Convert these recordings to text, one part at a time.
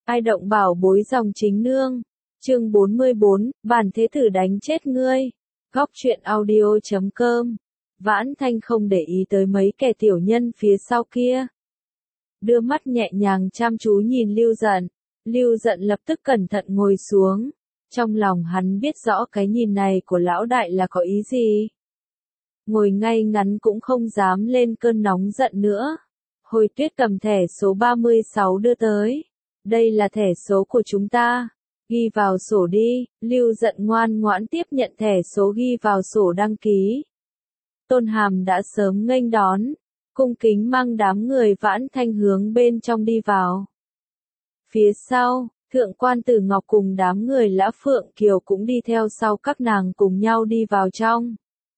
Ai động bảo bối dòng chính nương. Chương 44, bản thế tử đánh chết ngươi. Góc truyện audio.com. Vãn Thanh không để ý tới mấy kẻ tiểu nhân phía sau kia. Đưa mắt nhẹ nhàng chăm chú nhìn Lưu Dận. Lưu Dận lập tức cẩn thận ngồi xuống. Trong lòng hắn biết rõ cái nhìn này của lão đại là có ý gì. Ngồi ngay ngắn cũng không dám lên cơn nóng giận nữa. Hồi Tuyết cầm thẻ số 36 đưa tới. Đây là thẻ số của chúng ta. Ghi vào sổ đi. Lưu Dận ngoan ngoãn tiếp nhận thẻ số ghi vào sổ đăng ký. Tôn Hàm đã sớm nghênh đón. Cung kính mang đám người Vãn Thanh hướng bên trong đi vào. Phía sau, Thượng quan Tử Ngọc cùng đám người Lã Phượng Kiều cũng đi theo sau các nàng cùng nhau đi vào trong.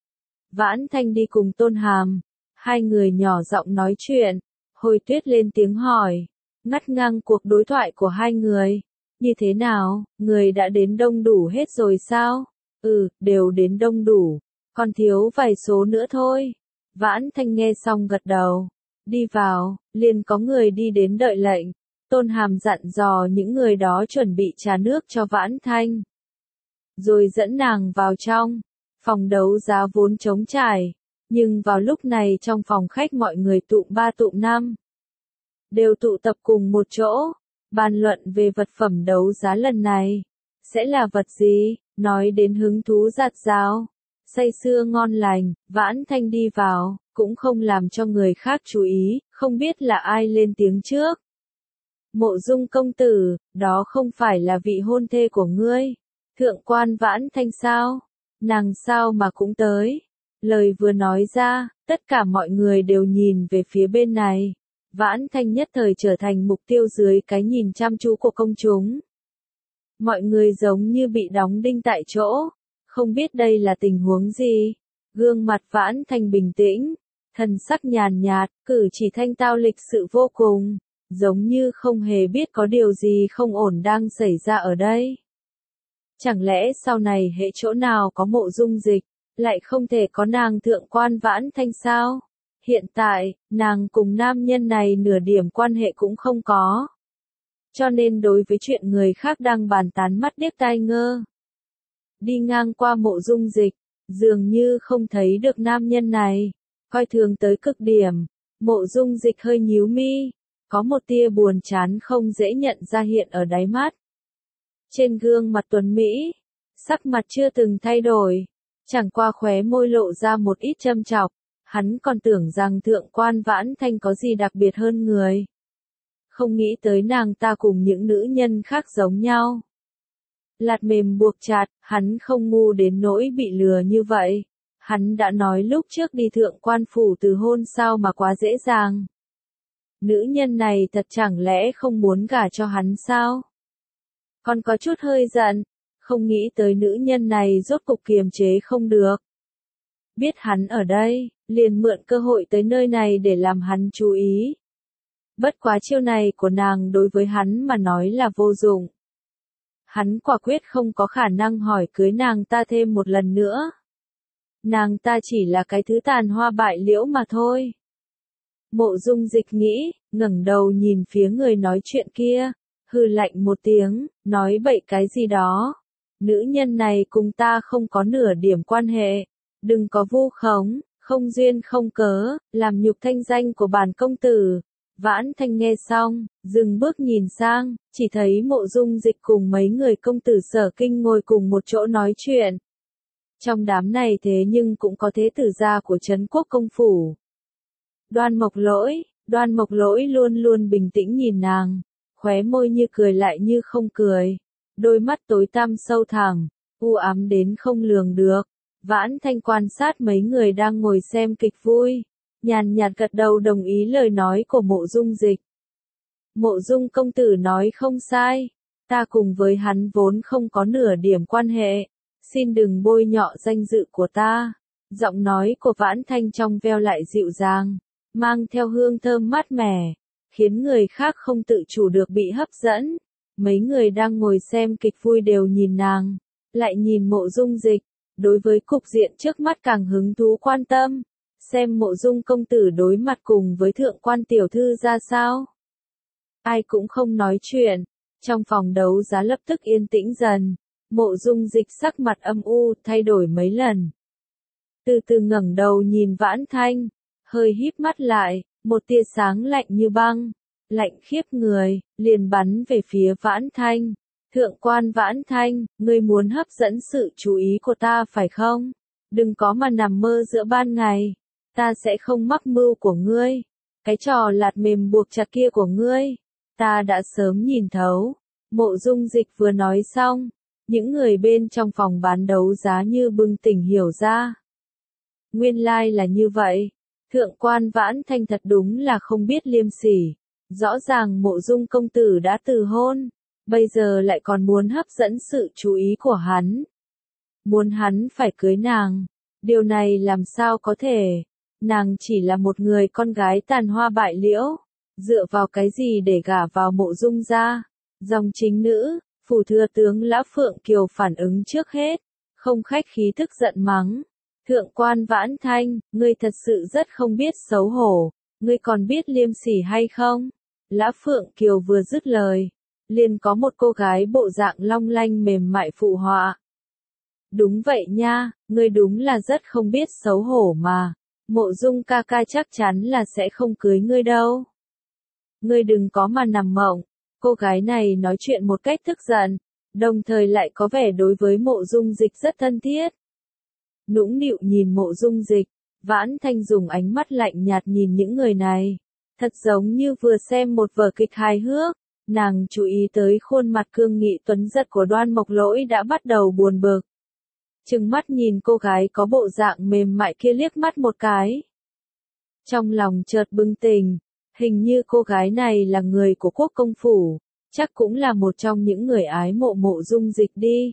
Vãn Thanh đi cùng Tôn Hàm. Hai người nhỏ giọng nói chuyện. Hồi Tuyết lên tiếng hỏi. Ngắt ngang cuộc đối thoại của hai người. Như thế nào, người đã đến đông đủ hết rồi sao? Đều đến đông đủ. Còn thiếu vài số nữa thôi. Vãn Thanh nghe xong gật đầu. Đi vào, liền có người đi đến đợi lệnh. Tôn Hàm dặn dò những người đó chuẩn bị trà nước cho Vãn Thanh. Rồi dẫn nàng vào trong. Phòng đấu giá vốn trống trải. Nhưng vào lúc này trong phòng khách mọi người tụm ba tụm năm. Đều tụ tập cùng một chỗ. Bàn luận về vật phẩm đấu giá lần này. Sẽ là vật gì? Nói đến hứng thú rạt rào. Say sưa ngon lành. Vãn Thanh đi vào. Cũng không làm cho người khác chú ý. Không biết là ai lên tiếng trước. Mộ Dung công tử. Đó không phải là vị hôn thê của ngươi. Thượng quan Vãn Thanh sao? Nàng sao mà cũng tới. Lời vừa nói ra. Tất cả mọi người đều nhìn về phía bên này. Vãn Thanh nhất thời trở thành mục tiêu dưới cái nhìn chăm chú của công chúng. Mọi người giống như bị đóng đinh tại chỗ. Không biết đây là tình huống gì. Gương mặt Vãn Thanh bình tĩnh. Thần sắc nhàn nhạt, cử chỉ thanh tao lịch sự vô cùng. Giống như không hề biết có điều gì không ổn đang xảy ra ở đây. Chẳng lẽ sau này hệ chỗ nào có Mộ Dung Dịch, lại không thể có nàng thượng quan Vãn Thanh sao? Hiện tại, nàng cùng nam nhân này nửa điểm quan hệ cũng không có. Cho nên đối với chuyện người khác đang bàn tán mắt điếc tai ngơ. Đi ngang qua Mộ Dung Dịch, dường như không thấy được nam nhân này. Coi thường tới cực điểm. Mộ Dung Dịch hơi nhíu mi. Có một tia buồn chán không dễ nhận ra hiện ở đáy mắt. Trên gương mặt tuấn Mỹ, sắc mặt chưa từng thay đổi. Chẳng qua khóe môi lộ ra một ít châm chọc. Hắn còn tưởng rằng thượng quan Vãn Thanh có gì đặc biệt hơn người. Không nghĩ tới nàng ta cùng những nữ nhân khác giống nhau. Lạt mềm buộc chặt, hắn không ngu đến nỗi bị lừa như vậy. Hắn đã nói lúc trước đi thượng quan phủ từ hôn sao mà quá dễ dàng. Nữ nhân này thật chẳng lẽ không muốn gả cho hắn sao? Còn có chút hơi giận, không nghĩ tới nữ nhân này rốt cục kiềm chế không được. Biết hắn ở đây, liền mượn cơ hội tới nơi này để làm hắn chú ý. Bất quá chiêu này của nàng đối với hắn mà nói là vô dụng. Hắn quả quyết không có khả năng hỏi cưới nàng ta thêm một lần nữa. Nàng ta chỉ là cái thứ tàn hoa bại liễu mà thôi. Mộ Dung Dịch nghĩ, ngẩng đầu nhìn phía người nói chuyện kia, hừ lạnh một tiếng, nói bậy cái gì đó. Nữ nhân này cùng ta không có nửa điểm quan hệ. Đừng có vu khống, không duyên không cớ, làm nhục thanh danh của bản công tử. Vãn Thanh nghe xong, dừng bước nhìn sang, chỉ thấy Mộ Dung Dịch cùng mấy người công tử Sở Kinh ngồi cùng một chỗ nói chuyện. Trong đám này thế nhưng cũng có thế tử gia của Trấn Quốc công phủ. Đoan Mộc Lỗi luôn luôn bình tĩnh nhìn nàng, khóe môi như cười lại như không cười, đôi mắt tối tăm sâu thẳm, u ám đến không lường được. Vãn Thanh quan sát mấy người đang ngồi xem kịch vui, nhàn nhạt gật đầu đồng ý lời nói của Mộ Dung Dịch. Mộ Dung công tử nói không sai, ta cùng với hắn vốn không có nửa điểm quan hệ, xin đừng bôi nhọ danh dự của ta. Giọng nói của Vãn Thanh trong veo lại dịu dàng, mang theo hương thơm mát mẻ, khiến người khác không tự chủ được bị hấp dẫn. Mấy người đang ngồi xem kịch vui đều nhìn nàng, lại nhìn Mộ Dung Dịch. Đối với cục diện trước mắt càng hứng thú quan tâm, xem Mộ Dung công tử đối mặt cùng với thượng quan tiểu thư ra sao. Ai cũng không nói chuyện, Trong phòng đấu giá lập tức yên tĩnh dần, Mộ Dung Dịch sắc mặt âm u, thay đổi mấy lần. Từ từ ngẩng đầu nhìn Vãn Thanh, hơi híp mắt lại, một tia sáng lạnh như băng, lạnh khiếp người, liền bắn về phía Vãn Thanh. Thượng quan Vãn Thanh, ngươi muốn hấp dẫn sự chú ý của ta phải không? Đừng có mà nằm mơ giữa ban ngày, ta sẽ không mắc mưu của ngươi. Cái trò lạt mềm buộc chặt kia của ngươi, ta đã sớm nhìn thấu. Mộ Dung Dịch vừa nói xong, những người bên trong phòng bán đấu giá như bừng tỉnh hiểu ra. Nguyên lai là như vậy. Thượng quan Vãn Thanh thật đúng là không biết liêm sỉ. Rõ ràng Mộ Dung công tử đã từ hôn, bây giờ lại còn muốn hấp dẫn sự chú ý của hắn. Muốn hắn phải cưới nàng. Điều này làm sao có thể? Nàng chỉ là một người con gái tàn hoa bại liễu. Dựa vào cái gì để gả vào Mộ Dung gia? Dòng chính nữ, phủ thừa tướng Lã Phượng Kiều phản ứng trước hết. Không khách khí tức giận mắng. Thượng quan Vãn Thanh, ngươi thật sự rất không biết xấu hổ. Ngươi còn biết liêm sỉ hay không? Lã Phượng Kiều vừa dứt lời, liền có một cô gái bộ dạng long lanh mềm mại phụ họa. Đúng vậy nha, ngươi đúng là rất không biết xấu hổ mà. Mộ Dung ca ca chắc chắn là sẽ không cưới ngươi đâu. Ngươi đừng có mà nằm mộng. Cô gái này nói chuyện một cách tức giận, đồng thời lại có vẻ đối với Mộ Dung Dịch rất thân thiết. Nũng nịu nhìn Mộ Dung Dịch, Vãn Thanh dùng ánh mắt lạnh nhạt nhìn những người này. Thật giống như vừa xem một vở kịch hài hước. Nàng chú ý tới khuôn mặt cương nghị tuấn giật của Đoan Mộc Lỗi đã bắt đầu buồn bực. Trừng mắt nhìn cô gái có bộ dạng mềm mại kia liếc mắt một cái. Trong lòng chợt bừng tỉnh, hình như cô gái này là người của Quốc công phủ, chắc cũng là một trong những người ái mộ Mộ Dung Dịch đi.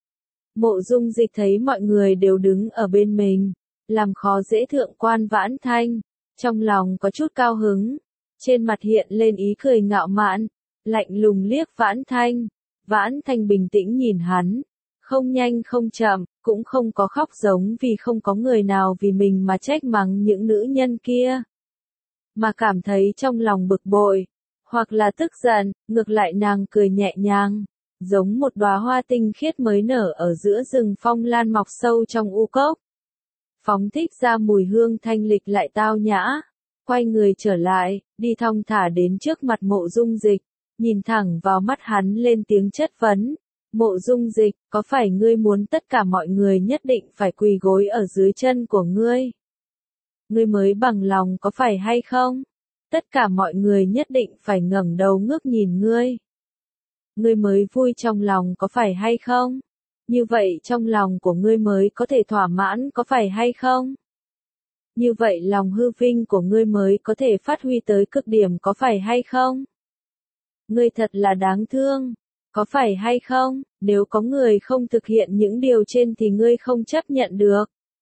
Mộ Dung Dịch thấy mọi người đều đứng ở bên mình, làm khó dễ thượng quan Vãn Thanh, trong lòng có chút cao hứng, trên mặt hiện lên ý cười ngạo mạn, lạnh lùng liếc Vãn Thanh. Vãn Thanh bình tĩnh nhìn hắn, không nhanh không chậm, cũng không có khóc giống vì không có người nào vì mình mà trách mắng những nữ nhân kia, mà cảm thấy trong lòng bực bội, hoặc là tức giận, ngược lại nàng cười nhẹ nhàng, giống một đóa hoa tinh khiết mới nở ở giữa rừng phong lan mọc sâu trong u cốc. Phóng thích ra mùi hương thanh lịch lại tao nhã, quay người trở lại, đi thong thả đến trước mặt Mộ Dung Dịch, nhìn thẳng vào mắt hắn lên tiếng chất vấn. Mộ Dung Dịch, có phải ngươi muốn tất cả mọi người nhất định phải quỳ gối ở dưới chân của ngươi? Ngươi mới bằng lòng có phải hay không? Tất cả mọi người nhất định phải ngẩng đầu ngước nhìn ngươi. Ngươi mới vui trong lòng có phải hay không? Như vậy trong lòng của ngươi mới có thể thỏa mãn có phải hay không? Như vậy lòng hư vinh của ngươi mới có thể phát huy tới cực điểm có phải hay không? Ngươi thật là đáng thương, có phải hay không? Nếu có người không thực hiện những điều trên thì ngươi không chấp nhận được.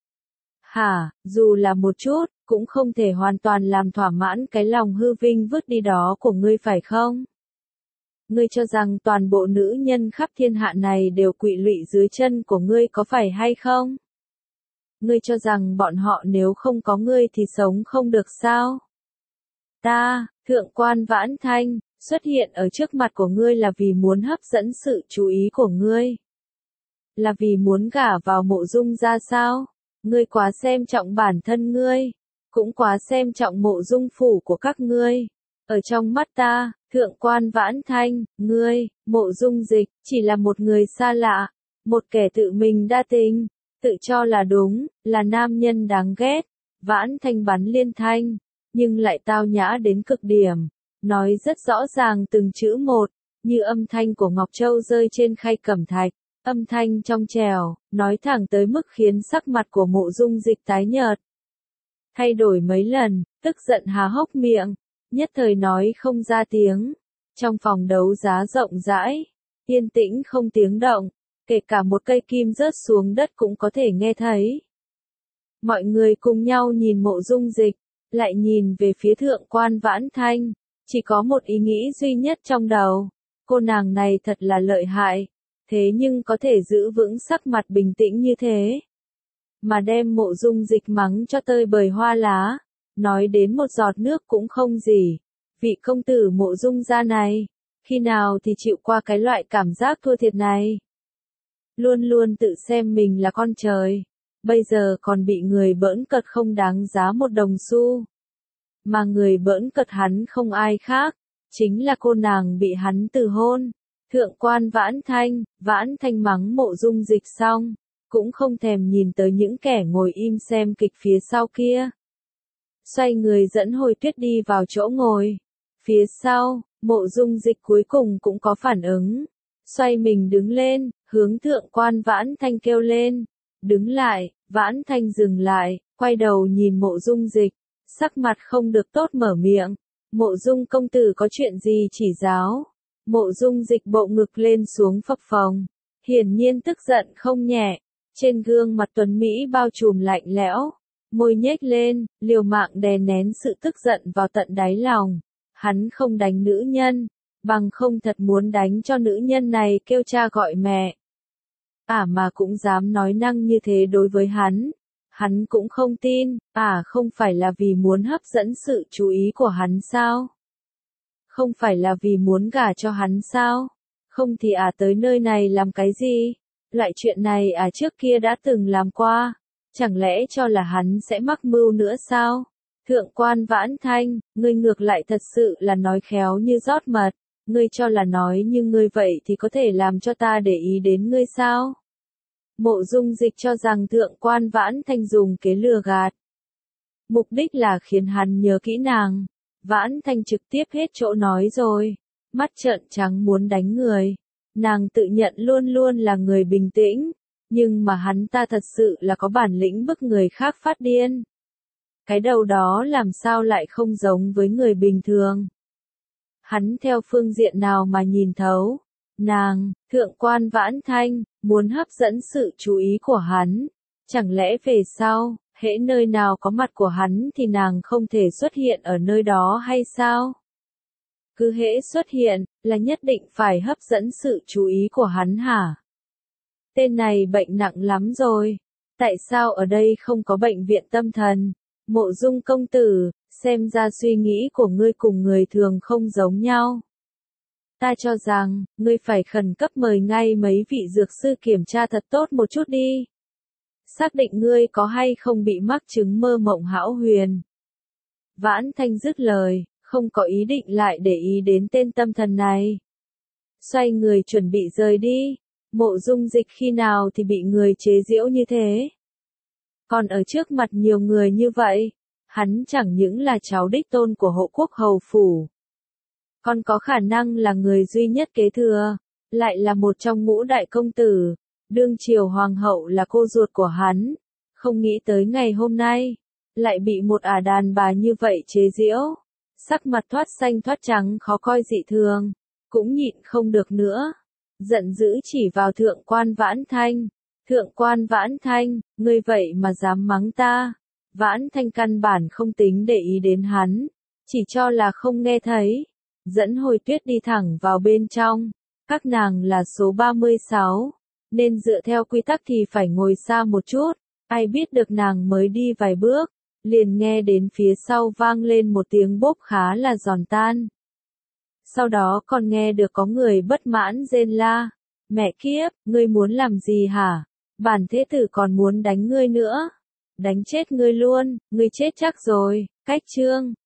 Hả, dù là một chút, cũng không thể hoàn toàn làm thỏa mãn cái lòng hư vinh vứt đi đó của ngươi phải không? Ngươi cho rằng toàn bộ nữ nhân khắp thiên hạ này đều quỵ lụy dưới chân của ngươi có phải hay không? Ngươi cho rằng bọn họ nếu không có ngươi thì sống không được sao? Ta, thượng quan Vãn Thanh, xuất hiện ở trước mặt của ngươi là vì muốn hấp dẫn sự chú ý của ngươi. Là vì muốn gả vào Mộ Dung gia sao? Ngươi quá xem trọng bản thân ngươi, cũng quá xem trọng Mộ Dung phủ của các ngươi. Ở trong mắt ta, thượng quan Vãn Thanh, ngươi, Mộ Dung Dịch, chỉ là một người xa lạ, một kẻ tự mình đa tình, tự cho là đúng, là nam nhân đáng ghét. Vãn Thanh bắn liên thanh, nhưng lại tao nhã đến cực điểm, nói rất rõ ràng từng chữ một, như âm thanh của Ngọc Châu rơi trên khay cẩm thạch, âm thanh trong trẻo, nói thẳng tới mức khiến sắc mặt của Mộ Dung Dịch tái nhợt. Thay đổi mấy lần, tức giận há hốc miệng, nhất thời nói không ra tiếng. Trong phòng đấu giá rộng rãi, yên tĩnh không tiếng động, kể cả một cây kim rớt xuống đất cũng có thể nghe thấy. Mọi người cùng nhau nhìn Mộ Dung Dịch, lại nhìn về phía thượng quan Vãn Thanh, chỉ có một ý nghĩ duy nhất trong đầu, cô nàng này thật là lợi hại, thế nhưng có thể giữ vững sắc mặt bình tĩnh như thế, mà đem Mộ Dung Dịch mắng cho tơi bời hoa lá, nói đến một giọt nước cũng không gì. Vị công tử Mộ Dung gia này, Khi nào thì chịu qua cái loại cảm giác thua thiệt này? Luôn luôn tự xem mình là con trời. Bây giờ còn bị người bỡn cợt không đáng giá một đồng xu. Mà người bỡn cợt hắn không ai khác, chính là cô nàng bị hắn từ hôn. Thượng quan Vãn Thanh mắng Mộ Dung Dịch xong, cũng không thèm nhìn tới những kẻ ngồi im xem kịch phía sau kia. Xoay người dẫn Hồi Tuyết đi vào chỗ ngồi. Phía sau, Mộ Dung Dịch cuối cùng cũng có phản ứng. Xoay mình đứng lên, hướng thượng quan Vãn Thanh kêu lên. Đứng lại, Vãn Thanh dừng lại, quay đầu nhìn Mộ Dung Dịch. Sắc mặt không được tốt mở miệng. Mộ Dung công tử có chuyện gì chỉ giáo? Mộ Dung Dịch bộ ngực lên xuống phập phồng. Hiển nhiên tức giận không nhẹ. Trên gương mặt tuấn Mỹ bao trùm lạnh lẽo. Môi nhếch lên, liều mạng đè nén sự tức giận vào tận đáy lòng. Hắn không đánh nữ nhân, bằng không thật muốn đánh cho nữ nhân này kêu cha gọi mẹ. Mà cũng dám nói năng như thế đối với hắn. Hắn cũng không tin, không phải là vì muốn hấp dẫn sự chú ý của hắn sao? Không phải là vì muốn gả cho hắn sao? Không thì tới nơi này làm cái gì? Loại chuyện này trước kia đã từng làm qua. Chẳng lẽ cho là hắn sẽ mắc mưu nữa sao? Thượng quan Vãn Thanh, ngươi ngược lại thật sự là nói khéo như rót mật. Ngươi cho là nói như ngươi vậy thì có thể làm cho ta để ý đến ngươi sao? Mộ Dung Dịch cho rằng thượng quan Vãn Thanh dùng kế lừa gạt. Mục đích là khiến hắn nhớ kỹ nàng. Vãn Thanh trực tiếp hết chỗ nói rồi. Mắt trợn trắng muốn đánh người. Nàng tự nhận luôn luôn là người bình tĩnh. Nhưng mà hắn ta thật sự là có bản lĩnh bức người khác phát điên. Cái đầu đó làm sao lại không giống với người bình thường. Hắn theo phương diện nào mà nhìn thấu. Nàng, thượng quan Vãn Thanh, muốn hấp dẫn sự chú ý của hắn. Chẳng lẽ về sau, hễ nơi nào có mặt của hắn thì nàng không thể xuất hiện ở nơi đó hay sao? Cứ hễ xuất hiện, là nhất định phải hấp dẫn sự chú ý của hắn hả? Tên này bệnh nặng lắm rồi. Tại sao ở đây không có bệnh viện tâm thần? Mộ Dung công tử, xem ra suy nghĩ của ngươi cùng người thường không giống nhau. Ta cho rằng, ngươi phải khẩn cấp mời ngay mấy vị dược sư kiểm tra thật tốt một chút đi. Xác định ngươi có hay không bị mắc chứng mơ mộng hão huyền. Vãn Thanh dứt lời, không có ý định lại để ý đến tên tâm thần này. Xoay người chuẩn bị rời đi. Mộ Dung Dịch khi nào thì bị người chế giễu như thế. Còn ở trước mặt nhiều người như vậy, hắn chẳng những là cháu đích tôn của hộ quốc hầu phủ. Còn có khả năng là người duy nhất kế thừa, lại là một trong ngũ đại công tử, đương triều hoàng hậu là cô ruột của hắn. Không nghĩ tới ngày hôm nay, lại bị một đàn bà như vậy chế giễu. Sắc mặt thoát xanh thoát trắng khó coi dị thường, cũng nhịn không được nữa. Giận dữ chỉ vào thượng quan Vãn Thanh. Thượng quan Vãn Thanh, ngươi vậy mà dám mắng ta. Vãn Thanh căn bản không tính để ý đến hắn, chỉ cho là không nghe thấy. Dẫn Hồi Tuyết đi thẳng vào bên trong. Các nàng là số 36, nên dựa theo quy tắc thì phải ngồi xa một chút. Ai biết được nàng mới đi vài bước, liền nghe đến phía sau vang lên một tiếng bốp khá là giòn tan. Sau đó còn nghe được có người bất mãn rên la. Mẹ kiếp, ngươi muốn làm gì hả? Bản thế tử còn muốn đánh ngươi nữa. Đánh chết ngươi luôn, ngươi chết chắc rồi. Cách chương